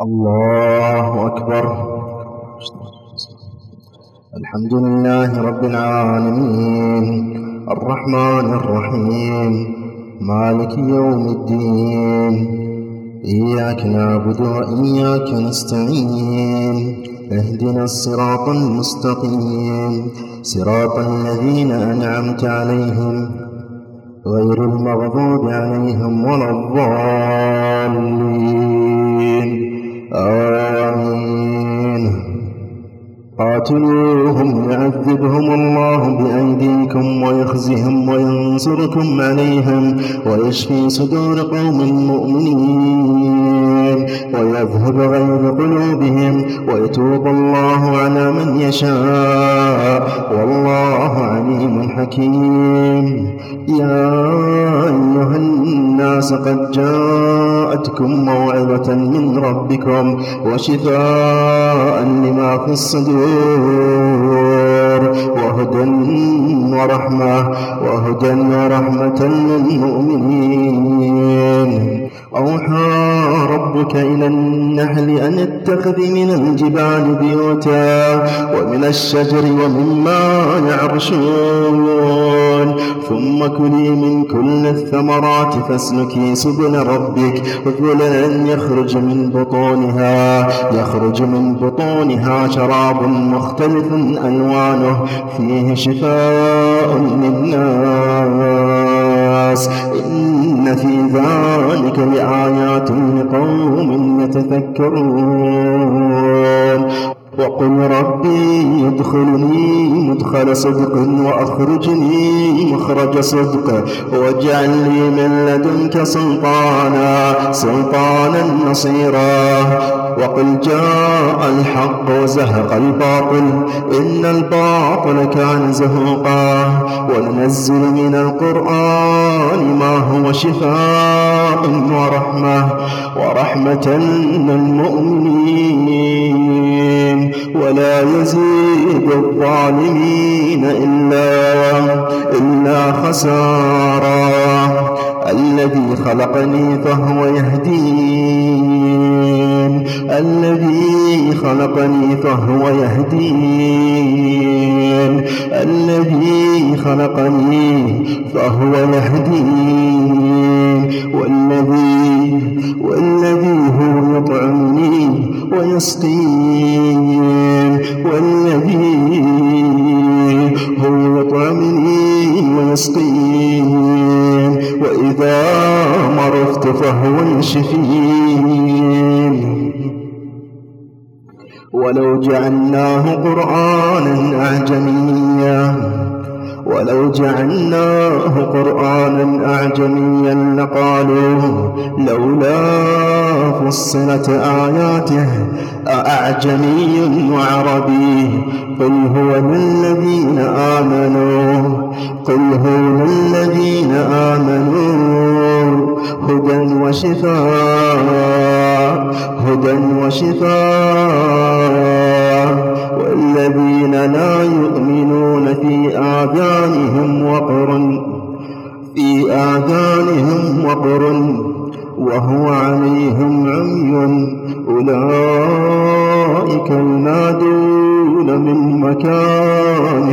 الله أكبر. الحمد لله رب العالمين الرحمن الرحيم مالك يوم الدين، إياك نعبد وإياك نستعين، اهدنا الصراط المستقيم، صراط الذين أنعمت عليهم غير المغضوب عليهم ولا الضالين، آمين. قاتلوهم يعذبهم الله بأيديكم ويخزهم وينصركم عليهم ويشفي صدور قوم مؤمنين ويذهب غيظ قلوبهم ويتوب الله على من يشاء، والله عليم حكيم. يا أيها الناس قد جاءتكم موعظة من ربكم وشفاء لما في الصدور وهدى ورحمة للمؤمنين. أوحى ربك إلى النحل أن اتخذ من الجبال بيوتا ومن الشجر ومما يعرشون، ثم كلي من كل الثمرات فاسلكي سبل ربك ذللا يخرج من بطونها شراب مختلف ألوانه فيه شفاء للناس، إن في ذلك لآيات لقوم يتفكرون. وقل ربي يدخلني مدخل صدق وأخرجني مخرج صدق واجعل لي من لدنك سلطانا نصيرا. وقل جاء الحق وزهق الباطل إن الباطل كان زهوقا. وننزل من القرآن ما هو شفاء ورحمة للمؤمنين ولا يزيد الظالمين إلا خسارا. الذي خلقني فهو يهدين، الذي خلقني فهو يهدين، الذي خلقني فهو يهدين، والذي هو يطعمني ويسقين، والذي هو يطعمني ويسقين، وإذا مرضت فهو يشفين. ولو جعلناه قرآنا أعجميا لقالوا لولا فصلت آياته أأعجمي وعربي. قل هو للذين آمنوا هدى وشفاء، والذين لا يؤمنون في آذانهم وقر وهو عليهم عمي أولئك ينادون من مكان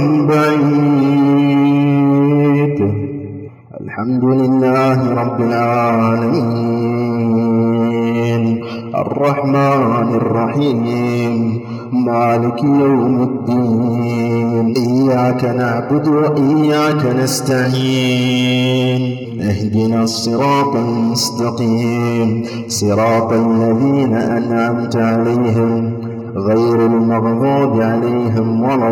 بعيد. الحمد لله رب العالمين الرحمن الرحيم مالك يوم الدين، إياك نعبد وإياك نستعين، اهدنا الصراط المستقيم، صراط الذين أنعمت عليهم غير المغضوب عليهم ولا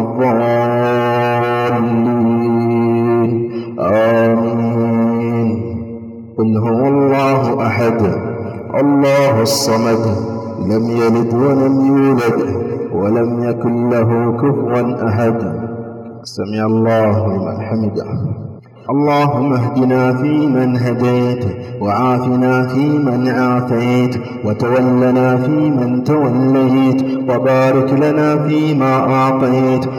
الضالين، آمين. قل هو الله أحد الله الصمد لم يلد ولم يولد ولم يكن له كفوا أحد. سمع الله لمن حمده. اللهم اهدنا فيمن هديت، وعافنا فيمن عافيت، وتولنا فيمن توليت، وبارك لنا فيما أعطيت،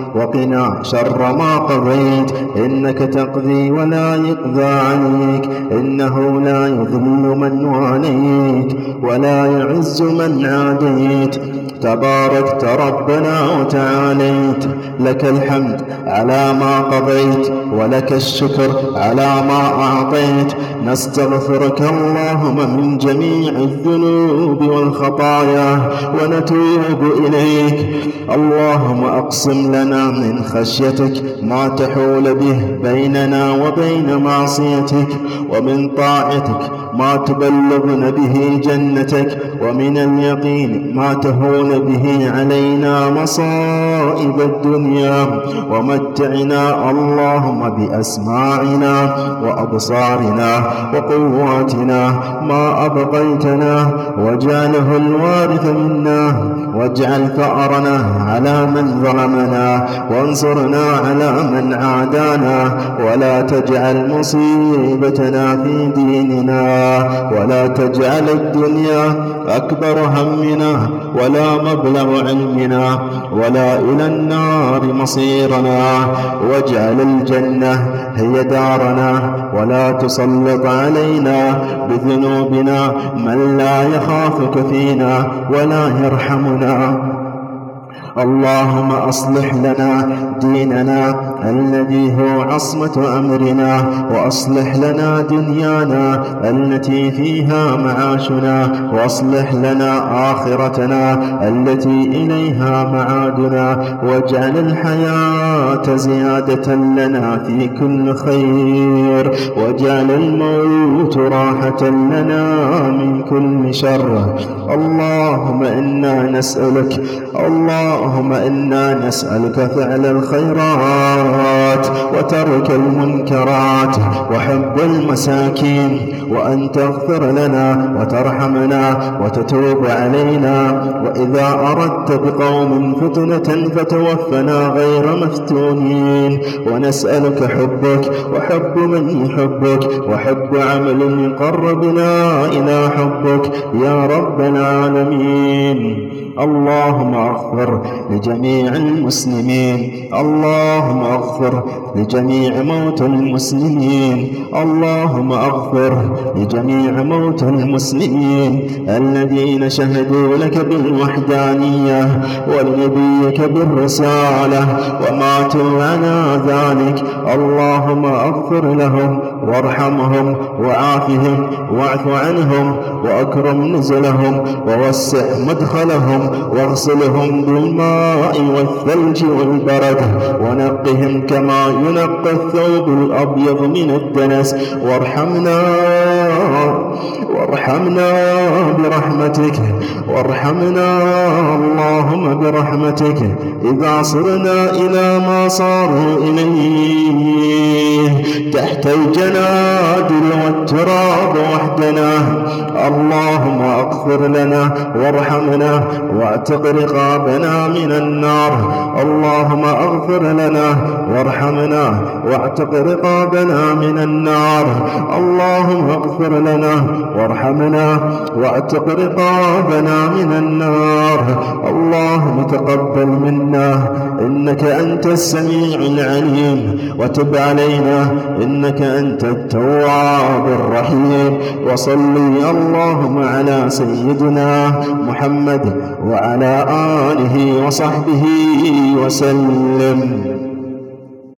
وقنا شر ما قضيت، إنك تقضي ولا يقضى عليك، إنه لا يذل من واليت ولا يعز من عاديت، تباركت ربنا وتعاليت، لك الحمد على ما قضيت ولك الشكر على ما أعطيت. نستغفرك اللهم من جميع الذنوب والخطايا ونتوب إليك. اللهم أقسم لنا من خشيتك ما تحول به بيننا وبين معصيتك، ومن طاعتك ما تبلغنا به جنتك، ومن اليقين ما تهون به علينا مصائب الدنيا، ومتعنا اللهم بأسماعنا وأبصارنا وقواتنا ما أبقيتنا، واجعله الوارث منا، واجعل ثأرنا على من ظلمنا، وانصرنا على من عادانا، ولا تجعل مصيبتنا في ديننا، ولا تجعل الدنيا أكبر همنا ولا مبلغ علمنا ولا إلى النار مصيرنا، واجعل الجنة هي دارنا، ولا تسلط علينا بذنوبنا من لا يخافك فينا ولا يرحمنا. اللهم أصلح لنا ديننا الذي هو عصمة أمرنا، وأصلح لنا دنيانا التي فيها معاشنا، وأصلح لنا آخرتنا التي إليها معادنا، واجعل الحياة زيادة لنا في كل خير، واجعل الموت راحة لنا من كل شر. اللهم إنا نسألك فعل الخيرات وترك المنكرات وحب المساكين، وأن تغفر لنا وترحمنا وتتوب علينا، وإذا أردت بقوم فتنة فتوفنا غير مفتونين. ونسألك حبك وحب من يحبك وحب عمل يقربنا إلى حبك يا رب العالمين. اللهم اغفر لجميع المسلمين، اللهم اغفر لجميع موتى المسلمين، اللهم اغفر لجميع موتى المسلمين الذين شهدوا لك بالوحدانية ولنبيك بالرسالة وماتوا على ذلك. اللهم اغفر لهم وارحمهم وعافهم واعف عنهم وأكرم نزلهم ووسع مدخلهم، واغسلهم بالماء والثلج والبرد، ونقهم كما ينقى الثوب الأبيض من الدنس، وارحمنا اللهم برحمتك إذا صرنا إلى ما صاروا إليه تحت الجنادل والتراب وحدنا. اللهم اغفر لنا وارحمنا واعتق رقابنا من النار. اللهم اغفر لنا وارحمنا واعتق رقابنا من النار. اللهم اغفر لنا وارحمنا واعتق رقابنا من النار. اللهم تقبل منا إنك أنت السميع العليم، وتب علينا إنك أنت التواب الرحيم. وصلي اللهم على سيدنا محمد وعلى آله وصحبه وسلم.